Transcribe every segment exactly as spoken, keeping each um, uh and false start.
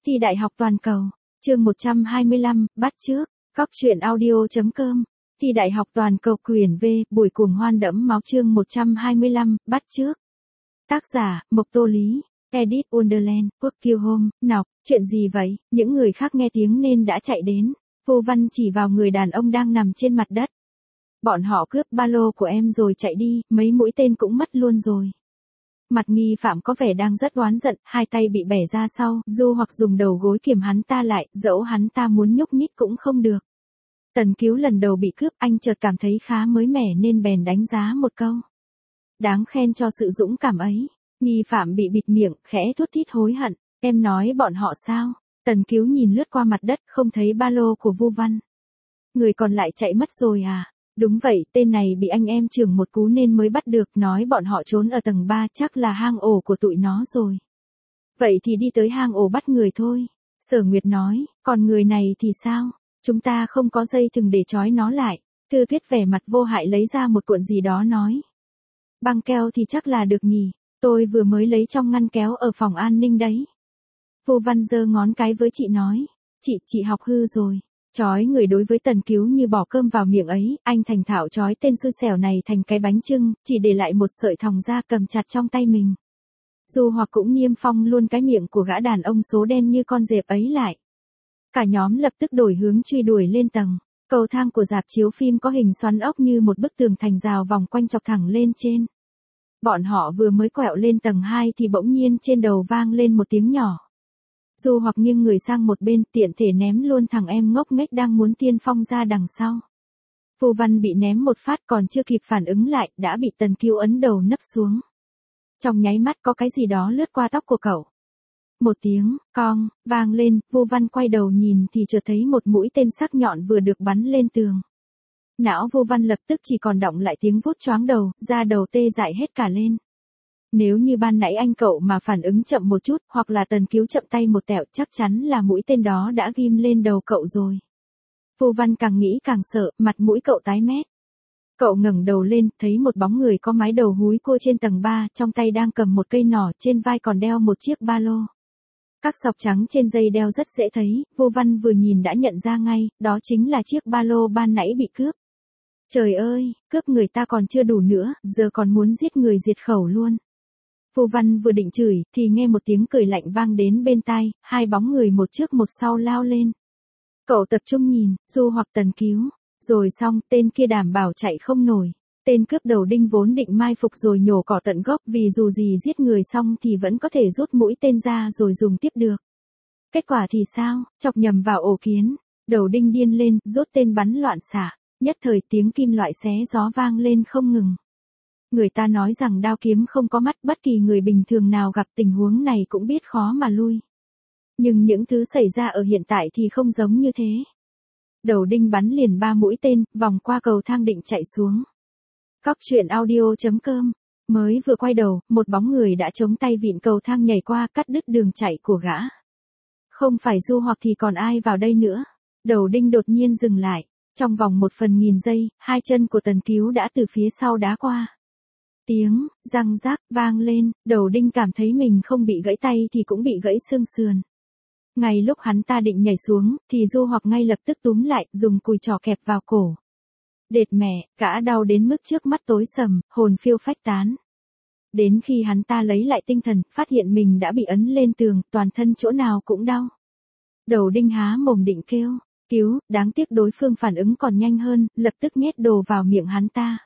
Thi đại học toàn cầu, chương một trăm hai mươi lăm, bắt chước, góc truyện audio.com. Thi đại học toàn cầu quyển V, buổi cuồng hoan đẫm máu chương một trăm hai mươi lăm, bắt chước. Tác giả, Mộc Tô Lý, Edit Wonderland, Quốc Kiêu Home, Nọc, chuyện gì vậy, những người khác nghe tiếng nên đã chạy đến. Vô Văn chỉ vào người đàn ông đang nằm trên mặt đất. Bọn họ cướp ba lô của em rồi chạy đi, mấy mũi tên cũng mất luôn rồi. Mặt nghi phạm có vẻ đang rất oán giận, hai tay bị bẻ ra sau, Du hoặc dùng đầu gối kiềm hắn ta lại, dẫu hắn ta muốn nhúc nhích cũng không được. Tần Cứu lần đầu bị cướp, anh chợt cảm thấy khá mới mẻ nên bèn đánh giá một câu. Đáng khen cho sự dũng cảm ấy. Nghi phạm bị bịt miệng, khẽ thút thít hối hận. Em nói bọn họ sao? Tần Cứu nhìn lướt qua mặt đất, không thấy ba lô của Vu Văn. Người còn lại chạy mất rồi à? Đúng vậy, tên này bị anh em chưởng một cú nên mới bắt được, nói bọn họ trốn ở tầng ba, chắc là hang ổ của tụi nó rồi. Vậy thì đi tới hang ổ bắt người thôi. Sở Nguyệt nói, còn người này thì sao? Chúng ta không có dây thừng để trói nó lại. Thư Tuyết vẻ mặt vô hại lấy ra một cuộn gì đó nói. Băng keo thì chắc là được nhỉ, tôi vừa mới lấy trong ngăn kéo ở phòng an ninh đấy. Vu Văn giơ ngón cái với chị nói, chị, chị học hư rồi. Chói người đối với Tần Cứu như bỏ cơm vào miệng ấy, anh thành thạo chói tên xui xẻo này thành cái bánh chưng, chỉ để lại một sợi thòng da cầm chặt trong tay mình. Du hoặc cũng niêm phong luôn cái miệng của gã đàn ông số đen như con dẹp ấy lại. Cả nhóm lập tức đổi hướng truy đuổi lên tầng. Cầu thang của rạp chiếu phim có hình xoắn ốc như một bức tường thành rào vòng quanh chọc thẳng lên trên. Bọn họ vừa mới quẹo lên tầng hai thì bỗng nhiên trên đầu vang lên một tiếng nhỏ. Du hoặc nghiêng người sang một bên, tiện thể ném luôn thằng em ngốc nghếch đang muốn tiên phong ra đằng sau. Vu Văn bị ném một phát còn chưa kịp phản ứng lại, đã bị Tần Cứu ấn đầu nấp xuống. Trong nháy mắt có cái gì đó lướt qua tóc của cậu. Một tiếng, cong, vang lên, Vu Văn quay đầu nhìn thì chợt thấy một mũi tên sắc nhọn vừa được bắn lên tường. Não Vu Văn lập tức chỉ còn đọng lại tiếng vút choáng đầu, da đầu tê dại hết cả lên. Nếu như ban nãy anh cậu mà phản ứng chậm một chút, hoặc là Tần Cứu chậm tay một tẹo, chắc chắn là mũi tên đó đã ghim lên đầu cậu rồi. Vu Văn càng nghĩ càng sợ, mặt mũi cậu tái mét. Cậu ngẩng đầu lên, thấy một bóng người có mái đầu húi cua trên tầng ba, trong tay đang cầm một cây nỏ, trên vai còn đeo một chiếc ba lô. Các sọc trắng trên dây đeo rất dễ thấy, Vu Văn vừa nhìn đã nhận ra ngay, đó chính là chiếc ba lô ban nãy bị cướp. Trời ơi, cướp người ta còn chưa đủ nữa, giờ còn muốn giết người diệt khẩu luôn. Vu Văn vừa định chửi, thì nghe một tiếng cười lạnh vang đến bên tai, hai bóng người một trước một sau lao lên. Cậu tập trung nhìn, Du hoặc Tần Cứu, rồi xong, tên kia đảm bảo chạy không nổi. Tên cướp đầu đinh vốn định mai phục rồi nhổ cỏ tận gốc vì dù gì giết người xong thì vẫn có thể rút mũi tên ra rồi dùng tiếp được. Kết quả thì sao, chọc nhầm vào ổ kiến, đầu đinh điên lên, rút tên bắn loạn xạ, nhất thời tiếng kim loại xé gió vang lên không ngừng. Người ta nói rằng đao kiếm không có mắt, bất kỳ người bình thường nào gặp tình huống này cũng biết khó mà lui. Nhưng những thứ xảy ra ở hiện tại thì không giống như thế. Đầu đinh bắn liền ba mũi tên, vòng qua cầu thang định chạy xuống. Góc truyện audio.com. Mới vừa quay đầu, một bóng người đã chống tay vịn cầu thang nhảy qua, cắt đứt đường chạy của gã. Không phải Du hoặc thì còn ai vào đây nữa. Đầu đinh đột nhiên dừng lại. Trong vòng một phần nghìn giây, hai chân của Tần Cứu đã từ phía sau đá qua. Tiếng, răng rác, vang lên, đầu đinh cảm thấy mình không bị gãy tay thì cũng bị gãy xương sườn. Ngay lúc hắn ta định nhảy xuống, thì Du hoặc ngay lập tức túm lại, dùng cùi trỏ kẹp vào cổ. Đệt mẹ, gã đau đến mức trước mắt tối sầm, hồn phiêu phách tán. Đến khi hắn ta lấy lại tinh thần, phát hiện mình đã bị ấn lên tường, toàn thân chỗ nào cũng đau. Đầu đinh há mồm định kêu, cứu, đáng tiếc đối phương phản ứng còn nhanh hơn, lập tức nhét đồ vào miệng hắn ta.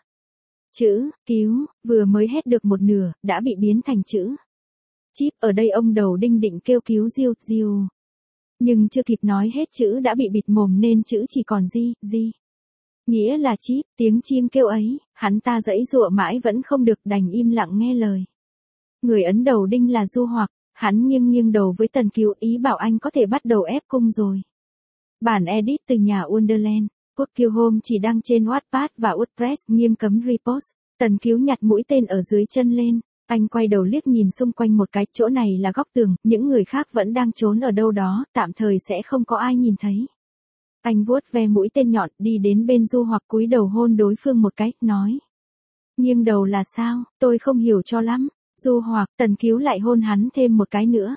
Chữ, cứu, vừa mới hết được một nửa, đã bị biến thành chữ. Chíp, ở đây ông đầu đinh định kêu cứu Diêu, Diêu. Nhưng chưa kịp nói hết chữ đã bị bịt mồm nên chữ chỉ còn di, di. Nghĩa là chíp, tiếng chim kêu ấy, hắn ta giãy giụa mãi vẫn không được, đành im lặng nghe lời. Người ấn đầu đinh là Du hoặc, hắn nghiêng nghiêng đầu với Tần Cứu, ý bảo anh có thể bắt đầu ép cung rồi. Bản edit từ nhà Wonderland. Quốc Kiêu Home chỉ đăng trên Wattpad và WordPress, nghiêm cấm repost. Tần Cứu nhặt mũi tên ở dưới chân lên. Anh quay đầu liếc nhìn xung quanh một cái, chỗ này là góc tường, những người khác vẫn đang trốn ở đâu đó, tạm thời sẽ không có ai nhìn thấy. Anh vuốt ve mũi tên nhọn, đi đến bên Du hoặc cúi đầu hôn đối phương một cái, nói. Nghiêng đầu là sao, tôi không hiểu cho lắm. Du hoặc, Tần Cứu lại hôn hắn thêm một cái nữa.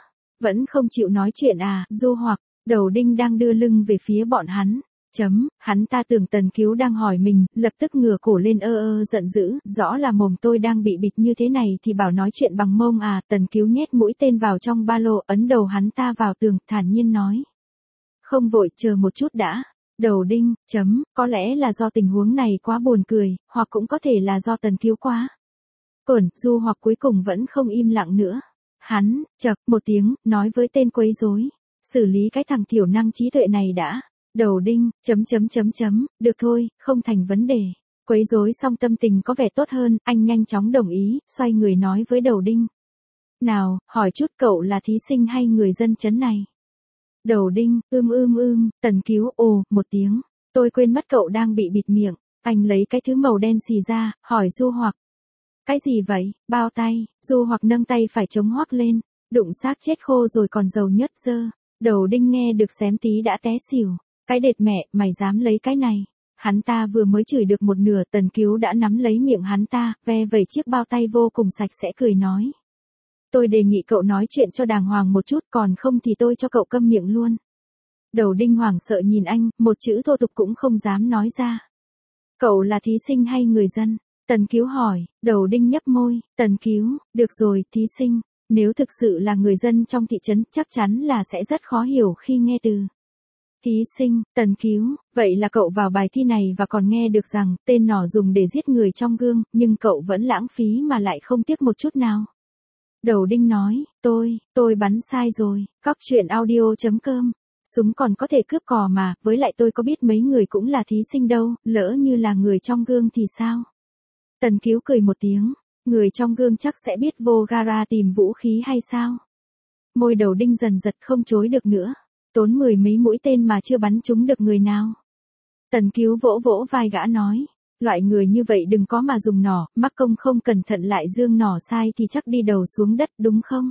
Vẫn không chịu nói chuyện à, Du Hoặc, Đầu Đinh đang đưa lưng về phía bọn hắn. Chấm, hắn ta tưởng Tần Cứu đang hỏi mình, lập tức ngửa cổ lên ơ ơ giận dữ, rõ là mồm tôi đang bị bịt như thế này thì bảo nói chuyện bằng mông à, Tần Cứu nhét mũi tên vào trong ba lô, ấn đầu hắn ta vào tường, thản nhiên nói. Không vội, chờ một chút đã. Đầu Đinh, chấm, có lẽ là do tình huống này quá buồn cười, hoặc cũng có thể là do Tần Cứu quá. Cổn, Du Hoặc cuối cùng vẫn không im lặng nữa. Hắn, chậc, một tiếng, nói với tên quấy rối. Xử lý cái thằng thiểu năng trí tuệ này đã. Đầu Đinh, chấm chấm chấm chấm, được thôi, không thành vấn đề. Quấy rối xong tâm tình có vẻ tốt hơn, anh nhanh chóng đồng ý, xoay người nói với Đầu Đinh. Nào, hỏi chút cậu là thí sinh hay người dân chấn này? Đầu Đinh, ưm ưm ưm, Tần Cứu, ồ, một tiếng. Tôi quên mất cậu đang bị bịt miệng. Anh lấy cái thứ màu đen xì ra, hỏi Du Hoặc. Cái gì vậy, bao tay? Du Hoặc nâng tay phải chống hoắc lên, đụng xác chết khô rồi còn dầu nhớt dơ. Đầu Đinh nghe được xém tí đã té xỉu. Cái đệt mẹ, mày dám lấy cái này. Hắn ta vừa mới chửi được một nửa, Tần Cứu đã nắm lấy miệng hắn ta, ve vẩy chiếc bao tay vô cùng sạch sẽ cười nói. Tôi đề nghị cậu nói chuyện cho đàng hoàng một chút, còn không thì tôi cho cậu câm miệng luôn. Đầu Đinh hoảng sợ nhìn anh, một chữ thô tục cũng không dám nói ra. Cậu là thí sinh hay người dân? Tần Cứu hỏi. Đầu Đinh nhấp môi. Tần Cứu, được rồi, thí sinh. Nếu thực sự là người dân trong thị trấn, chắc chắn là sẽ rất khó hiểu khi nghe từ thí sinh. Tần Cứu, vậy là cậu vào bài thi này và còn nghe được rằng tên nỏ dùng để giết người trong gương, nhưng cậu vẫn lãng phí mà lại không tiếc một chút nào. Đầu Đinh nói, tôi, tôi bắn sai rồi. Cóc truyện audio chấm com. Súng còn có thể cướp cò mà, với lại tôi có biết mấy người cũng là thí sinh đâu, lỡ như là người trong gương thì sao? Tần Cứu cười một tiếng, người trong gương chắc sẽ biết vô gara tìm vũ khí hay sao? Môi Đầu Đinh dần giật không chối được nữa, tốn mười mấy mũi tên mà chưa bắn trúng được người nào. Tần Cứu vỗ vỗ vai gã nói, loại người như vậy đừng có mà dùng nỏ, mắc công không cẩn thận lại dương nỏ sai thì chắc đi đầu xuống đất đúng không?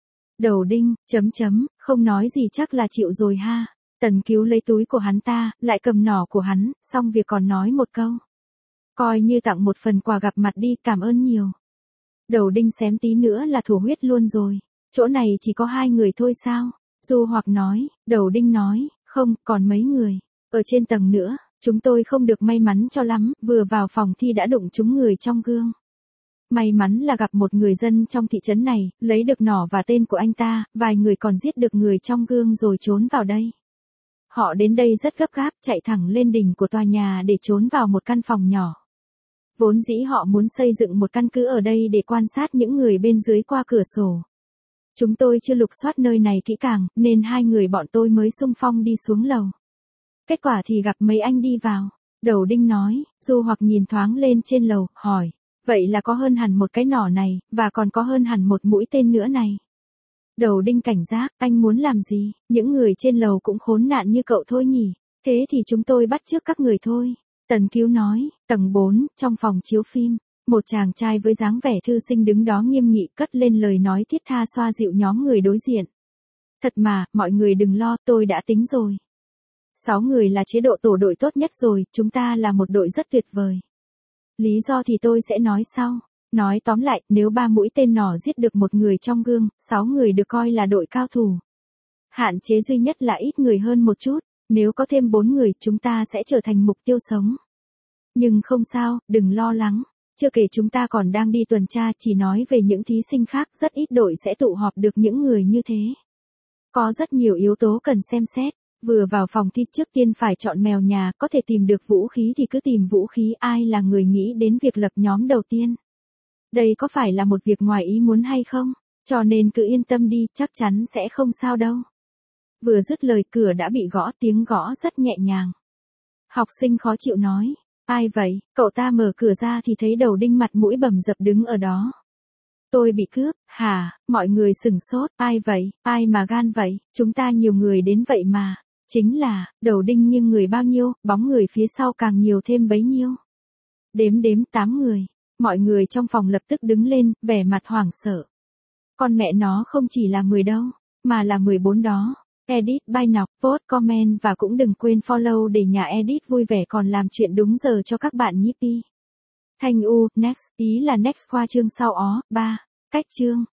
Đầu Đinh, chấm chấm, không nói gì chắc là chịu rồi ha. Tần Cứu lấy túi của hắn ta, lại cầm nỏ của hắn, xong việc còn nói một câu. Coi như tặng một phần quà gặp mặt đi, cảm ơn nhiều. Đầu Đinh xém tí nữa là thổ huyết luôn rồi. Chỗ này chỉ có hai người thôi sao? Du Hoặc nói. Đầu Đinh nói, không, còn mấy người. Ở trên tầng nữa, chúng tôi không được may mắn cho lắm, vừa vào phòng thi đã đụng trúng người trong gương. May mắn là gặp một người dân trong thị trấn này, lấy được nỏ và tên của anh ta, vài người còn giết được người trong gương rồi trốn vào đây. Họ đến đây rất gấp gáp, chạy thẳng lên đỉnh của tòa nhà để trốn vào một căn phòng nhỏ. Vốn dĩ họ muốn xây dựng một căn cứ ở đây để quan sát những người bên dưới qua cửa sổ. Chúng tôi chưa lục soát nơi này kỹ càng, nên hai người bọn tôi mới xung phong đi xuống lầu. Kết quả thì gặp mấy anh đi vào. Đầu Đinh nói, Du Hoặc nhìn thoáng lên trên lầu, hỏi. Vậy là có hơn hẳn một cái nỏ này, và còn có hơn hẳn một mũi tên nữa này. Đầu Đinh cảnh giác, anh muốn làm gì? Những người trên lầu cũng khốn nạn như cậu thôi nhỉ? Thế thì chúng tôi bắt chước các người thôi. Tần Cứu nói, tầng bốn, trong phòng chiếu phim, một chàng trai với dáng vẻ thư sinh đứng đó nghiêm nghị cất lên lời nói thiết tha xoa dịu nhóm người đối diện. Thật mà, mọi người đừng lo, tôi đã tính rồi. Sáu người là chế độ tổ đội tốt nhất rồi, chúng ta là một đội rất tuyệt vời. Lý do thì tôi sẽ nói sau. Nói tóm lại, nếu ba mũi tên nỏ giết được một người trong gương, sáu người được coi là đội cao thủ. Hạn chế duy nhất là ít người hơn một chút, nếu có thêm bốn người chúng ta sẽ trở thành mục tiêu sống. Nhưng không sao, đừng lo lắng. Chưa kể chúng ta còn đang đi tuần tra, chỉ nói về những thí sinh khác, rất ít đội sẽ tụ họp được những người như thế. Có rất nhiều yếu tố cần xem xét. Vừa vào phòng thi trước tiên phải chọn mèo nhà, có thể tìm được vũ khí thì cứ tìm vũ khí, ai là người nghĩ đến việc lập nhóm đầu tiên. Đây có phải là một việc ngoài ý muốn hay không? Cho nên cứ yên tâm đi, chắc chắn sẽ không sao đâu. Vừa dứt lời cửa đã bị gõ, tiếng gõ rất nhẹ nhàng. Học sinh khó chịu nói, ai vậy? Cậu ta mở cửa ra thì thấy Đầu Đinh mặt mũi bầm dập đứng ở đó. Tôi bị cướp, hả? Mọi người sửng sốt, ai vậy? Ai mà gan vậy? Chúng ta nhiều người đến vậy mà. Chính là, Đầu Đinh nghiêng người bao nhiêu, bóng người phía sau càng nhiều thêm bấy nhiêu. Đếm đếm tám người. Mọi người trong phòng lập tức đứng lên, vẻ mặt hoảng sợ. Con mẹ nó không chỉ là mười đâu, mà là mười bốn đó. Edit, buy nọc, post, comment và cũng đừng quên follow để nhà Edit vui vẻ còn làm chuyện đúng giờ cho các bạn nhíp. Thanh U, next, ý là next qua chương sau ó, ba. Cách chương.